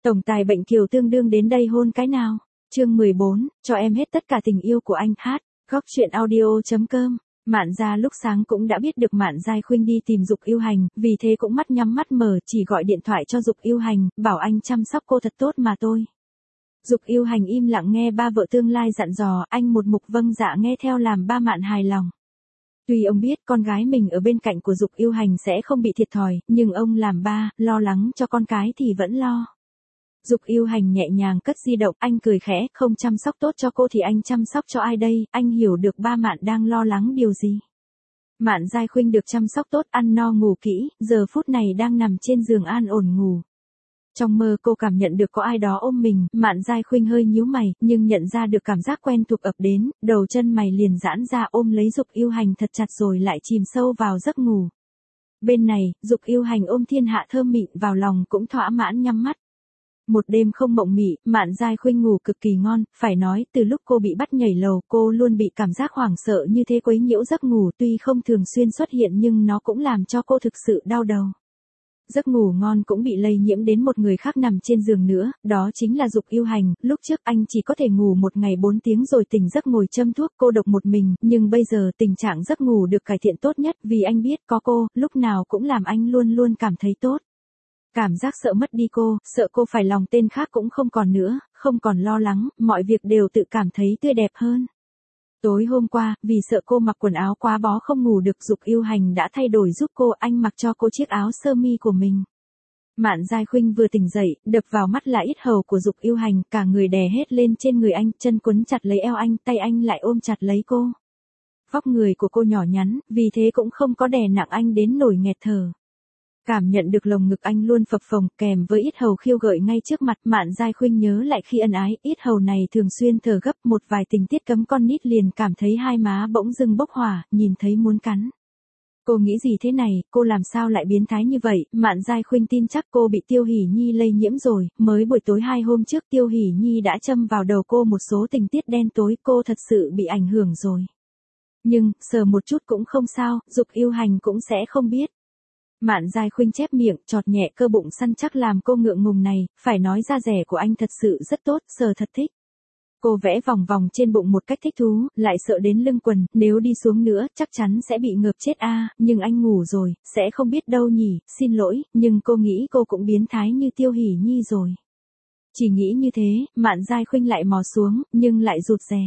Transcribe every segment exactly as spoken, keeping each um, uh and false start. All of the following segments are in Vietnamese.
Tổng tài bệnh kiều tương đương đến đây hôn cái nào. Chương mười bốn, cho em hết tất cả tình yêu của anh. Hát, góc truyện audio.com. Mạn Gia lúc sáng cũng đã biết được Mạn Giai Khuynh đi tìm Dục Yêu Hành, vì thế cũng mắt nhắm mắt mở chỉ gọi điện thoại cho Dục Yêu Hành, bảo anh chăm sóc cô thật tốt mà thôi. Dục Yêu Hành im lặng nghe ba vợ tương lai dặn dò, anh một mục vâng dạ nghe theo làm ba Mạn hài lòng. Tuy ông biết con gái mình ở bên cạnh của Dục Yêu Hành sẽ không bị thiệt thòi, nhưng ông làm ba, lo lắng cho con cái thì vẫn lo. Dục Yêu Hành nhẹ nhàng cất di động, anh cười khẽ, không chăm sóc tốt cho cô thì anh chăm sóc cho ai đây, anh hiểu được ba Mạn đang lo lắng điều gì. Mạn Giai Khuynh được chăm sóc tốt, ăn no ngủ kỹ, giờ phút này đang nằm trên giường an ổn ngủ. Trong mơ cô cảm nhận được có ai đó ôm mình, Mạn Giai Khuynh hơi nhíu mày, nhưng nhận ra được cảm giác quen thuộc ập đến, đầu chân mày liền giãn ra ôm lấy Dục Yêu Hành thật chặt rồi lại chìm sâu vào giấc ngủ. Bên này, Dục Yêu Hành ôm thiên hạ thơm mịn vào lòng cũng thỏa mãn nhắm mắt. Một đêm không mộng mị, Mạn Giai Khuynh ngủ cực kỳ ngon, phải nói từ lúc cô bị bắt nhảy lầu cô luôn bị cảm giác hoảng sợ như thế quấy nhiễu giấc ngủ, tuy không thường xuyên xuất hiện nhưng nó cũng làm cho cô thực sự đau đầu. Giấc ngủ ngon cũng bị lây nhiễm đến một người khác nằm trên giường nữa, đó chính là Dục Yêu Hành. Lúc trước anh chỉ có thể ngủ một ngày bốn tiếng rồi tỉnh giấc ngồi châm thuốc cô độc một mình, nhưng bây giờ tình trạng giấc ngủ được cải thiện tốt nhất vì anh biết có cô, lúc nào cũng làm anh luôn luôn cảm thấy tốt. Cảm giác sợ mất đi cô, sợ cô phải lòng tên khác cũng không còn nữa, không còn lo lắng, mọi việc đều tự cảm thấy tươi đẹp hơn. Tối hôm qua, vì sợ cô mặc quần áo quá bó không ngủ được, Dục Yêu Hành đã thay đổi giúp cô, anh mặc cho cô chiếc áo sơ mi của mình. Mạn Giai Khuynh vừa tỉnh dậy, đập vào mắt là yết hầu của Dục Yêu Hành, cả người đè hết lên trên người anh, chân quấn chặt lấy eo anh, tay anh lại ôm chặt lấy cô. Vóc người của cô nhỏ nhắn, vì thế cũng không có đè nặng anh đến nổi nghẹt thở. Cảm nhận được lồng ngực anh luôn phập phồng, kèm với yết hầu khiêu gợi ngay trước mặt, Mạn Giai Khuynh nhớ lại khi ân ái, yết hầu này thường xuyên thở gấp, một vài tình tiết cấm con nít liền cảm thấy hai má bỗng dưng bốc hỏa, nhìn thấy muốn cắn. Cô nghĩ gì thế này, cô làm sao lại biến thái như vậy, Mạn Giai Khuynh tin chắc cô bị Tiêu Hỷ Nhi lây nhiễm rồi, mới buổi tối hai hôm trước Tiêu Hỷ Nhi đã châm vào đầu cô một số tình tiết đen tối, cô thật sự bị ảnh hưởng rồi. Nhưng, sờ một chút cũng không sao, Dục Yêu Hành cũng sẽ không biết. Mạn Giai Khuynh chép miệng, chọt nhẹ cơ bụng săn chắc làm cô ngượng ngùng này, phải nói da rẻ của anh thật sự rất tốt, sờ thật thích. Cô vẽ vòng vòng trên bụng một cách thích thú, lại sợ đến lưng quần, nếu đi xuống nữa chắc chắn sẽ bị ngợp chết a, à, nhưng anh ngủ rồi, sẽ không biết đâu nhỉ, xin lỗi, nhưng cô nghĩ cô cũng biến thái như Tiêu Hỷ Nhi rồi. Chỉ nghĩ như thế, Mạn Giai Khuynh lại mò xuống, nhưng lại rụt rè.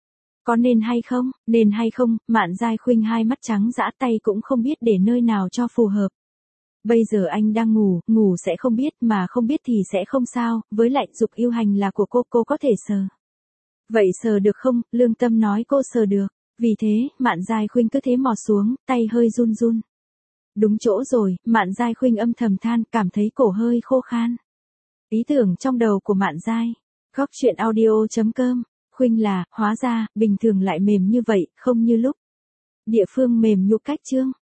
Có nên hay không, nên hay không, Mạn Giai Khuynh hai mắt trắng dã, tay cũng không biết để nơi nào cho phù hợp. Bây giờ anh đang ngủ, ngủ sẽ không biết, mà không biết thì sẽ không sao, với lại Dục Yêu Hành là của cô, cô có thể sờ. Vậy sờ được không, lương tâm nói cô sờ được, vì thế, Mạn Giai Khuynh cứ thế mò xuống, tay hơi run run. Đúng chỗ rồi, Mạn Giai Khuynh âm thầm than, cảm thấy cổ hơi khô khan. Ý tưởng trong đầu của Mạn Giai, góc truyện audio.com, Khuynh là, hóa ra, bình thường lại mềm như vậy, không như lúc. Địa phương mềm nhũ cách chương.